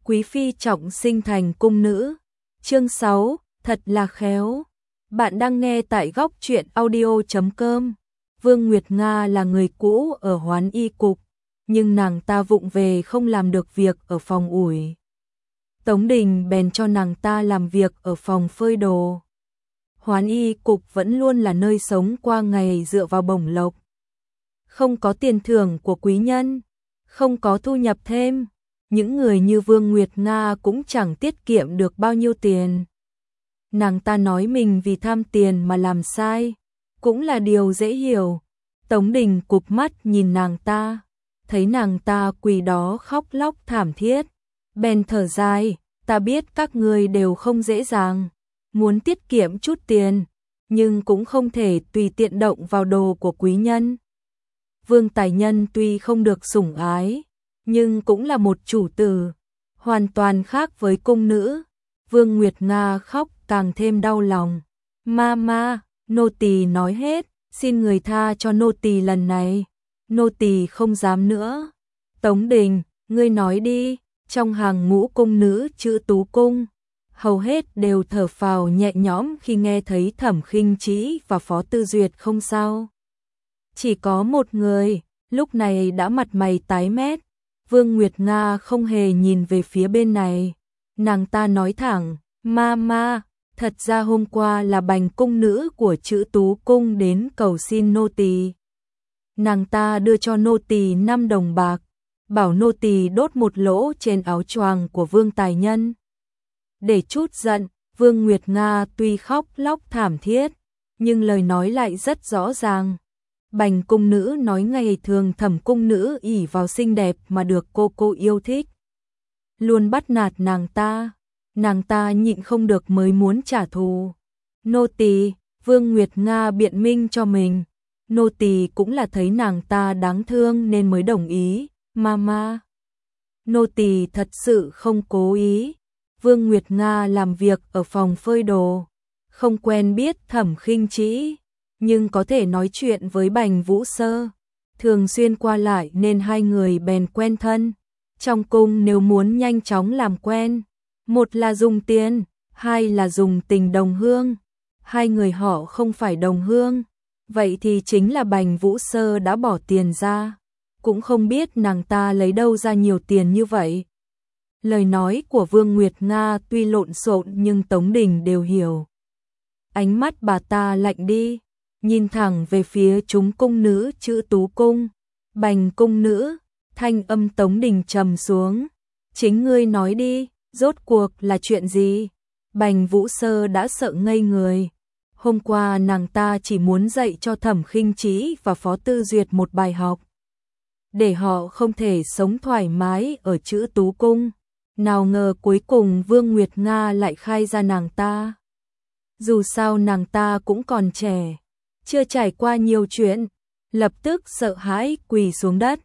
quý phi trọng sinh thành cung nữ. Chương 6, thật là khéo. Bạn đang nghe tại góc truyện audio.com. Vương Nguyệt Nga là người cũ ở Hoán Y cục, nhưng nàng ta vụng về không làm được việc ở phòng ủi. Tống Đình bèn cho nàng ta làm việc ở phòng phơi đồ. Hoán Y cục vẫn luôn là nơi sống qua ngày dựa vào bổng lộc. Không có tiền thưởng của quý nhân, không có thu nhập thêm, những người như Vương Nguyệt Nga cũng chẳng tiết kiệm được bao nhiêu tiền. Nàng ta nói mình vì tham tiền mà làm sai, cũng là điều dễ hiểu. Tống Đình cụp mắt nhìn nàng ta, thấy nàng ta quỳ đó khóc lóc thảm thiết, bèn thở dài, ta biết các ngươi đều không dễ dàng, muốn tiết kiệm chút tiền, nhưng cũng không thể tùy tiện động vào đồ của quý nhân. Vương Tài Nhân tuy không được sủng ái, nhưng cũng là một chủ tử, hoàn toàn khác với cung nữ. Vương Nguyệt Nga khóc càng thêm đau lòng. Mama, nô tỳ nói hết, xin người tha cho nô tỳ lần này, nô tỳ không dám nữa. Tống Đình, ngươi nói đi. Trong hàng ngũ cung nữ chữ Tú cung, hầu hết đều thở phào nhẹ nhõm khi nghe thấy Thẩm Khinh Trĩ và Phó Tư Duyệt không sao. Chỉ có một người, lúc này đã mặt mày tái mét. Vương Nguyệt Nga không hề nhìn về phía bên này. Nàng ta nói thẳng, Mama, thật ra hôm qua là bành cung nữ của chữ Tú cung đến cầu xin nô tỳ. Nàng ta đưa cho nô tỳ 5 đồng bạc, bảo nô tỳ đốt một lỗ trên áo choàng của Vương Tài Nhân. Để chút giận, Vương Nguyệt Nga tuy khóc lóc thảm thiết, nhưng lời nói lại rất rõ ràng. Bành cung nữ nói ngày thường Thẩm cung nữ ỷ vào xinh đẹp mà được cô yêu thích, luôn bắt nạt nàng ta nhịn không được mới muốn trả thù. Nô tỳ, Vương Nguyệt Nga biện minh cho mình, nô tỳ cũng là thấy nàng ta đáng thương nên mới đồng ý. Mama, nô tỳ thật sự không cố ý. Vương Nguyệt Nga làm việc ở phòng phơi đồ, không quen biết Thẩm Khinh Trĩ, nhưng có thể nói chuyện với Bành Vũ Sơ, thường xuyên qua lại nên hai người bèn quen thân. Trong cung nếu muốn nhanh chóng làm quen, một là dùng tiền, hai là dùng tình đồng hương. Hai người họ không phải đồng hương, vậy thì chính là Bành Vũ Sơ đã bỏ tiền ra. Cũng không biết nàng ta lấy đâu ra nhiều tiền như vậy. Lời nói của Vương Nguyệt Nga tuy lộn xộn nhưng Tống Đình đều hiểu. Ánh mắt bà ta lạnh đi, nhìn thẳng về phía chúng cung nữ chữ Tú cung. Bành cung nữ, thanh âm Tống Đình trầm xuống. Chính ngươi nói đi, rốt cuộc là chuyện gì? Bành Vũ Sơ đã sợ ngây người. Hôm qua nàng ta chỉ muốn dạy cho Thẩm Khinh Trĩ và Phó Tư Duyệt một bài học, để họ không thể sống thoải mái ở chữ Tú cung. Nào ngờ cuối cùng Vương Nguyệt Nga lại khai ra nàng ta. Dù sao nàng ta cũng còn trẻ, chưa trải qua nhiều chuyện, lập tức sợ hãi quỳ xuống đất.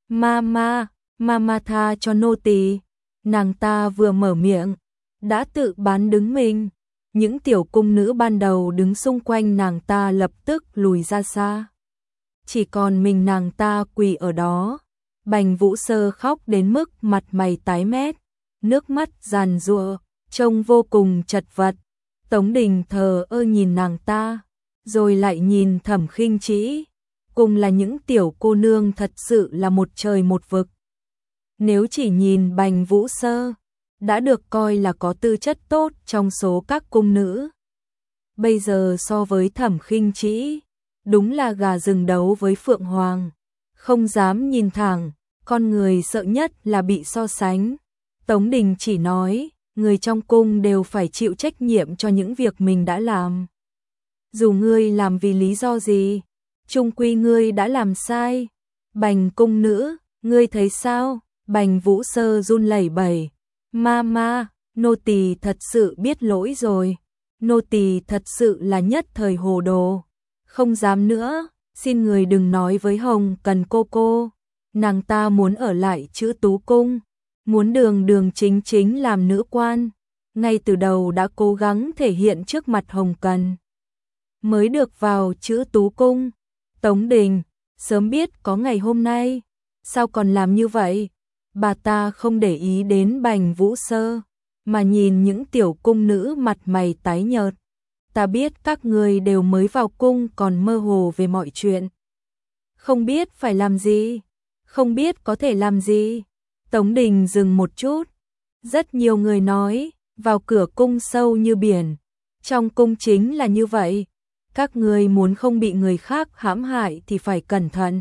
Mama tha cho nô tỳ. Nàng ta vừa mở miệng, đã tự bán đứng mình. Những tiểu cung nữ ban đầu đứng xung quanh nàng ta lập tức lùi ra xa. Chỉ còn mình nàng ta quỳ ở đó. Bành Vũ Sơ khóc đến mức mặt mày tái mét, nước mắt giàn giụa, trông vô cùng chật vật. Tống Đình thờ ơ nhìn nàng ta, rồi lại nhìn Thẩm Khinh Trĩ. Cùng là những tiểu cô nương thật sự là một trời một vực. Nếu chỉ nhìn Bành Vũ Sơ, đã được coi là có tư chất tốt trong số các cung nữ. Bây giờ so với Thẩm Khinh Trĩ, đúng là gà rừng đấu với Phượng Hoàng. Không dám nhìn thẳng, con người sợ nhất là bị so sánh. Tống Đình chỉ nói, người trong cung đều phải chịu trách nhiệm cho những việc mình đã làm. Dù ngươi làm vì lý do gì, chung quy ngươi đã làm sai. Bành cung nữ, ngươi thấy sao? Bành Vũ Sơ run lẩy bẩy. Mama, nô tỳ thật sự biết lỗi rồi. Nô tỳ thật sự là nhất thời hồ đồ. Không dám nữa, xin người đừng nói với Hồng Cần cô. Nàng ta muốn ở lại chữ Tú cung, muốn đường chính làm nữ quan. Ngay từ đầu đã cố gắng thể hiện trước mặt Hồng Cần, mới được vào chữ Tú cung. Tống Đình, sớm biết có ngày hôm nay, sao còn làm như vậy? bà ta không để ý đến Bành Vũ Sơ, mà nhìn những tiểu cung nữ mặt mày tái nhợt. Ta biết các người đều mới vào cung còn mơ hồ về mọi chuyện. Không biết phải làm gì, không biết có thể làm gì. Tống Đình dừng một chút. Rất nhiều người nói, vào cửa cung sâu như biển. Trong cung chính là như vậy. Các người muốn không bị người khác hãm hại thì phải cẩn thận.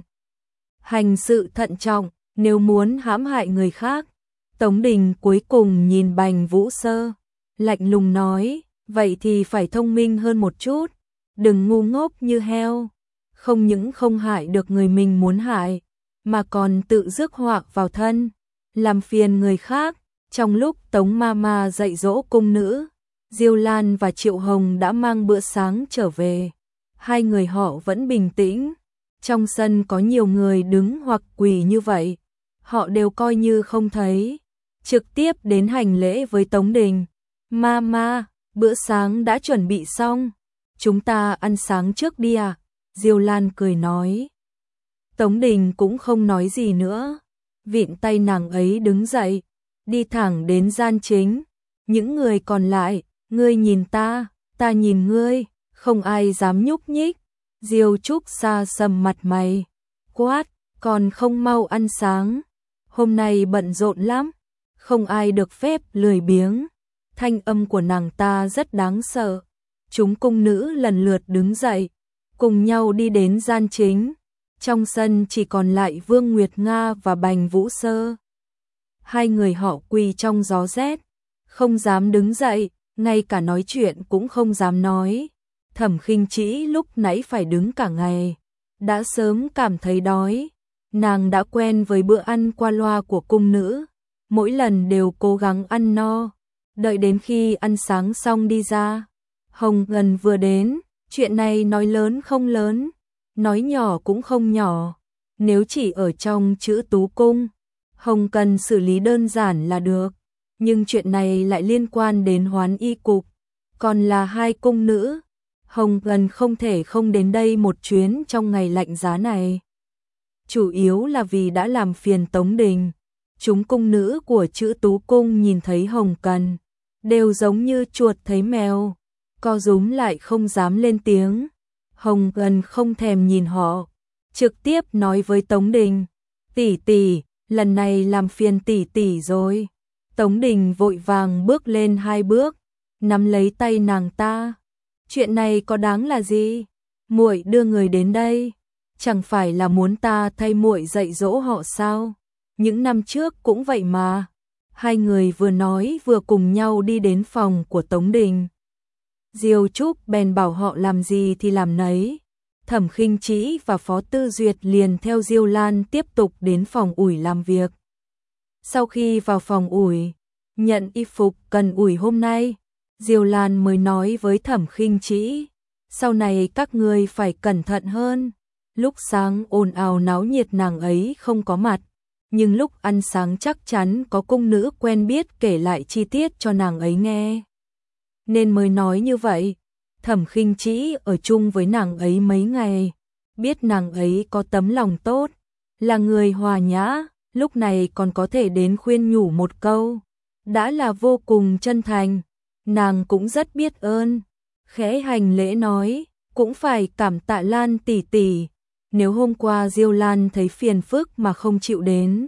Hành sự thận trọng, nếu muốn hãm hại người khác. Tống Đình cuối cùng nhìn Bành Vũ Sơ, lạnh lùng nói, vậy thì phải thông minh hơn một chút, đừng ngu ngốc như heo. Không những không hại được người mình muốn hại, mà còn tự rước họa vào thân, làm phiền người khác. Trong lúc Tống Mama dạy dỗ cung nữ, Diêu Lan và Triệu Hồng đã mang bữa sáng trở về. Hai người họ vẫn bình tĩnh. Trong sân có nhiều người đứng hoặc quỳ như vậy, họ đều coi như không thấy, trực tiếp đến hành lễ với Tống Đình. Mama, bữa sáng đã chuẩn bị xong, chúng ta ăn sáng trước đi à? Diêu Lan cười nói. Tống Đình cũng không nói gì nữa, vịn tay nàng ấy đứng dậy, đi thẳng đến gian chính. Những người còn lại, ngươi nhìn ta nhìn ngươi, không ai dám nhúc nhích. Diêu Trúc xa sầm mặt mày, quát, còn không mau ăn sáng. Hôm nay bận rộn lắm, không ai được phép lười biếng. Thanh âm của nàng ta rất đáng sợ. Chúng cung nữ lần lượt đứng dậy, cùng nhau đi đến gian chính. Trong sân chỉ còn lại Vương Nguyệt Nga và Bành Vũ Sơ. Hai người họ quỳ trong gió rét, không dám đứng dậy, ngay cả nói chuyện cũng không dám nói. Thẩm Khinh Trĩ lúc nãy phải đứng cả ngày, đã sớm cảm thấy đói. Nàng đã quen với bữa ăn qua loa của cung nữ, mỗi lần đều cố gắng ăn no. Đợi đến khi ăn sáng xong đi ra, Hồng Ngân vừa đến. Chuyện này nói lớn không lớn, nói nhỏ cũng không nhỏ. Nếu chỉ ở trong Chữ Tú Cung, Hồng cần xử lý đơn giản là được. Nhưng chuyện này lại liên quan đến Hoán Y Cục, còn là hai cung nữ. Hồng Ngân không thể không đến đây một chuyến trong ngày lạnh giá này. Chủ yếu là vì đã làm phiền Tống Đình. Chúng cung nữ của Chữ Tú Cung nhìn thấy Hồng Cần, đều giống như chuột thấy mèo, co rúm lại không dám lên tiếng. Hồng Cần không thèm nhìn họ, trực tiếp nói với Tống Đình, tỷ tỷ, lần này làm phiền tỷ tỷ rồi. Tống Đình vội vàng bước lên 2 bước, nắm lấy tay nàng ta. Chuyện này có đáng là gì? Muội đưa người đến đây, chẳng phải là muốn ta thay muội dạy dỗ họ sao? Những năm trước cũng vậy mà. Hai người vừa nói vừa cùng nhau đi đến phòng của Tống Đình. Diêu Trúc bèn bảo họ làm gì thì làm nấy. Thẩm Khinh Trĩ và Phó Tư Duyệt liền theo Diêu Lan tiếp tục đến phòng ủi làm việc. Sau khi vào phòng ủi, nhận y phục cần ủi hôm nay, Diêu Lan mới nói với Thẩm Khinh Trĩ, sau này các ngươi phải cẩn thận hơn. Lúc sáng ồn ào náo nhiệt nàng ấy không có mặt, nhưng lúc ăn sáng chắc chắn có cung nữ quen biết kể lại chi tiết cho nàng ấy nghe, nên mới nói như vậy. Thẩm Khinh Trĩ ở chung với nàng ấy mấy ngày, biết nàng ấy có tấm lòng tốt, là người hòa nhã, lúc này còn có thể đến khuyên nhủ một câu, đã là vô cùng chân thành. Nàng cũng rất biết ơn, khẽ hành lễ nói, cũng phải cảm tạ Lan tỷ tỷ, nếu hôm qua Diêu Lan thấy phiền phức mà không chịu đến,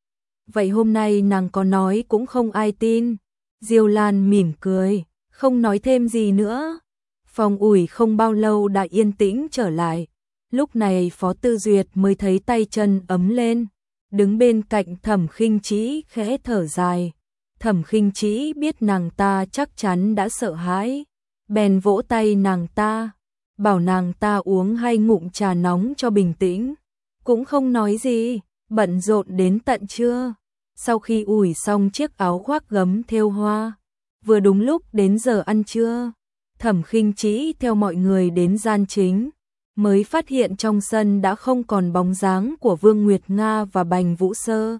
vậy hôm nay nàng có nói cũng không ai tin. Diêu Lan mỉm cười, không nói thêm gì nữa. Phòng ủi không bao lâu đã yên tĩnh trở lại. Lúc này Phó Tư Duyệt mới thấy tay chân ấm lên, đứng bên cạnh Thẩm Khinh Trĩ khẽ thở dài. Thẩm Khinh Trĩ biết nàng ta chắc chắn đã sợ hãi, bèn vỗ tay nàng ta, bảo nàng ta uống 2 ngụm trà nóng cho bình tĩnh, cũng không nói gì. Bận rộn đến tận trưa, sau khi ủi xong chiếc áo khoác gấm thêu hoa, vừa đúng lúc đến giờ ăn trưa. Thẩm Khinh Trĩ theo mọi người đến gian chính, mới phát hiện trong sân đã không còn bóng dáng của Vương Nguyệt Nga và Bành Vũ Sơ.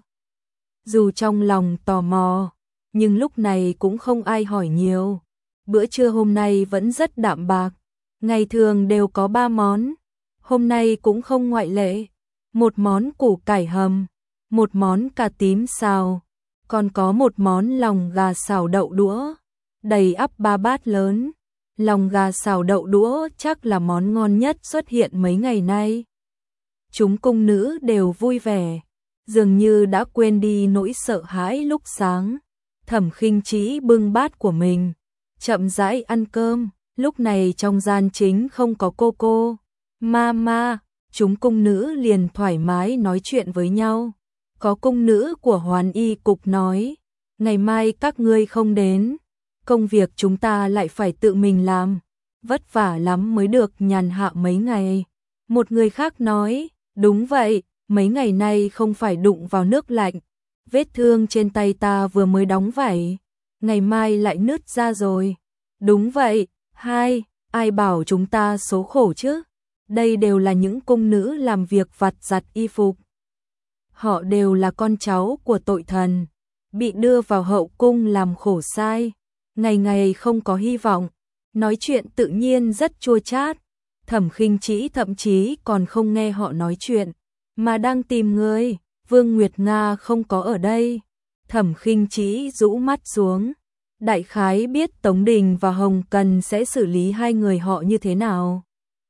Dù trong lòng tò mò, nhưng lúc này cũng không ai hỏi nhiều. Bữa trưa hôm nay vẫn rất đạm bạc, ngày thường đều có 3 món, hôm nay cũng không ngoại lệ. Một món củ cải hầm, một món cà tím xào, còn có một món lòng gà xào đậu đũa, đầy ắp 3 bát lớn. Lòng gà xào đậu đũa chắc là món ngon nhất xuất hiện mấy ngày nay. Chúng cung nữ đều vui vẻ, dường như đã quên đi nỗi sợ hãi lúc sáng. Thẩm Khinh Trĩ bưng bát của mình, chậm rãi ăn cơm. Lúc này trong gian chính không có cô, mama, chúng cung nữ liền thoải mái nói chuyện với nhau. Có cung nữ của Hoán Y cục nói, ngày mai các ngươi không đến, công việc chúng ta lại phải tự mình làm, vất vả lắm mới được nhàn hạ mấy ngày. Một người khác nói, đúng vậy, mấy ngày nay không phải đụng vào nước lạnh, vết thương trên tay ta vừa mới đóng vảy, ngày mai lại nứt ra rồi. Đúng vậy, ai bảo chúng ta số khổ chứ? Đây đều là những cung nữ làm việc vặt giặt y phục. Họ đều là con cháu của tội thần, bị đưa vào hậu cung làm khổ sai, ngày ngày không có hy vọng, nói chuyện tự nhiên rất chua chát. Thẩm Khinh Trĩ thậm chí còn không nghe họ nói chuyện, mà đang tìm người. Vương Nguyệt Nga không có ở đây. Thẩm Khinh Trĩ rũ mắt xuống, đại khái biết Tống Đình và Hồng Cần sẽ xử lý hai người họ như thế nào.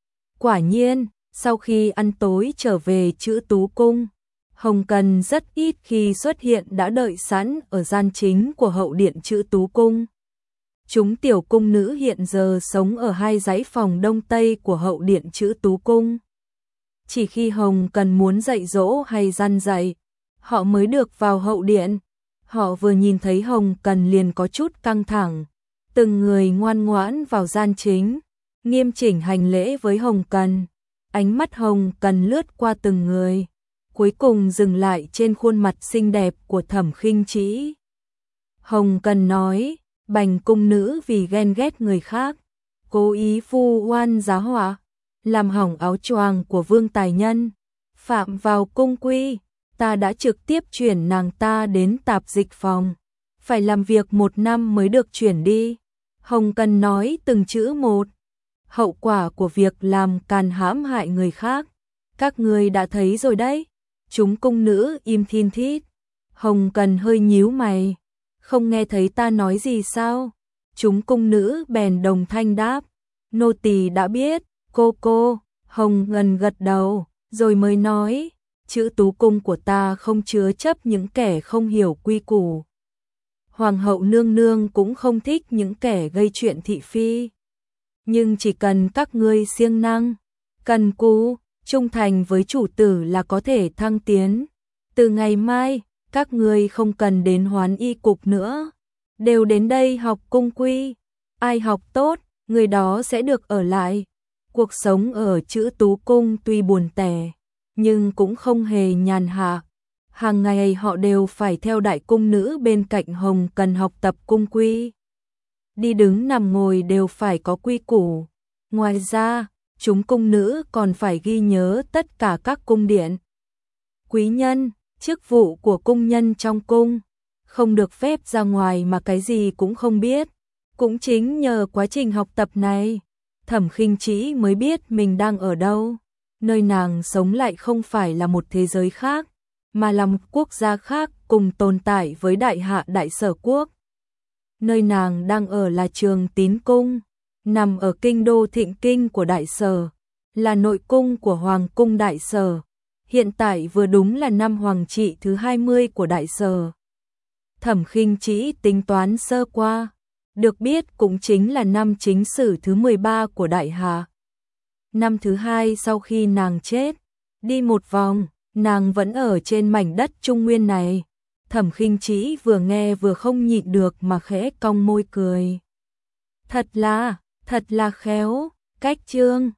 Quả nhiên, sau khi ăn tối trở về Chữ Tú Cung, Hồng Cần rất ít khi xuất hiện, đã đợi sẵn ở gian chính của hậu điện Chữ Tú Cung. Chúng tiểu cung nữ hiện giờ sống ở hai dãy phòng đông tây của hậu điện Chữ Tú Cung. Chỉ khi Hồng Cần muốn dạy dỗ hay răn dạy, họ mới được vào hậu điện. Họ vừa nhìn thấy Hồng Cần liền có chút căng thẳng, từng người ngoan ngoãn vào gian chính, nghiêm chỉnh hành lễ với Hồng Cần. Ánh mắt Hồng Cần lướt qua từng người, cuối cùng dừng lại trên khuôn mặt xinh đẹp của Thẩm Khinh Trĩ. Hồng Cần nói, bành cung nữ vì ghen ghét người khác, cố ý vu oan giá họa, làm hỏng áo choàng của Vương Tài Nhân, phạm vào cung quy. Ta đã trực tiếp chuyển nàng ta đến tạp dịch phòng, phải làm việc 1 năm mới được chuyển đi. Hồng Cần nói từng chữ một. Hậu quả của việc làm càn hãm hại người khác, các ngươi đã thấy rồi đấy. Chúng cung nữ im thin thít. Hồng Cần hơi nhíu mày, không nghe thấy ta nói gì sao? Chúng cung nữ bèn đồng thanh đáp, nô tỳ đã biết, cô. Hồng Cần gật đầu, rồi mới nói, Chữ Tú Cung của ta không chứa chấp những kẻ không hiểu quy củ. Hoàng hậu nương nương cũng không thích những kẻ gây chuyện thị phi. Nhưng chỉ cần các ngươi siêng năng, cần cù, trung thành với chủ tử là có thể thăng tiến. Từ ngày mai, các ngươi không cần đến Hoán Y cục nữa, đều đến đây học cung quy. Ai học tốt, người đó sẽ được ở lại. Cuộc sống ở Chữ Tú Cung tuy buồn tẻ, nhưng cũng không hề nhàn hạ. Hàng ngày họ đều phải theo đại cung nữ bên cạnh Hồng Cần học tập cung quy. Đi đứng nằm ngồi đều phải có quy củ. Ngoài ra, chúng cung nữ còn phải ghi nhớ tất cả các cung điện. Quý nhân, chức vụ của cung nhân trong cung, không được phép ra ngoài mà cái gì cũng không biết. Cũng chính nhờ quá trình học tập này, Thẩm Khinh Trĩ mới biết mình đang ở đâu. Nơi nàng sống lại không phải là một thế giới khác, mà là một quốc gia khác cùng tồn tại với Đại Hạ Đại Sở Quốc. Nơi nàng đang ở là Trường Tín Cung, nằm ở kinh đô Thịnh Kinh của Đại Sở, là nội cung của Hoàng cung Đại Sở. Hiện tại vừa đúng là năm Hoàng trị thứ 20 của Đại Sở. Thẩm Khinh Trĩ tính toán sơ qua, được biết cũng chính là năm Chính Sử thứ 13 của Đại Hạ. Năm thứ 2 sau khi nàng chết, đi một vòng, nàng vẫn ở trên mảnh đất Trung Nguyên này. Thẩm Khinh Trĩ vừa nghe vừa không nhịn được mà khẽ cong môi cười. Thật là khéo, cách chương.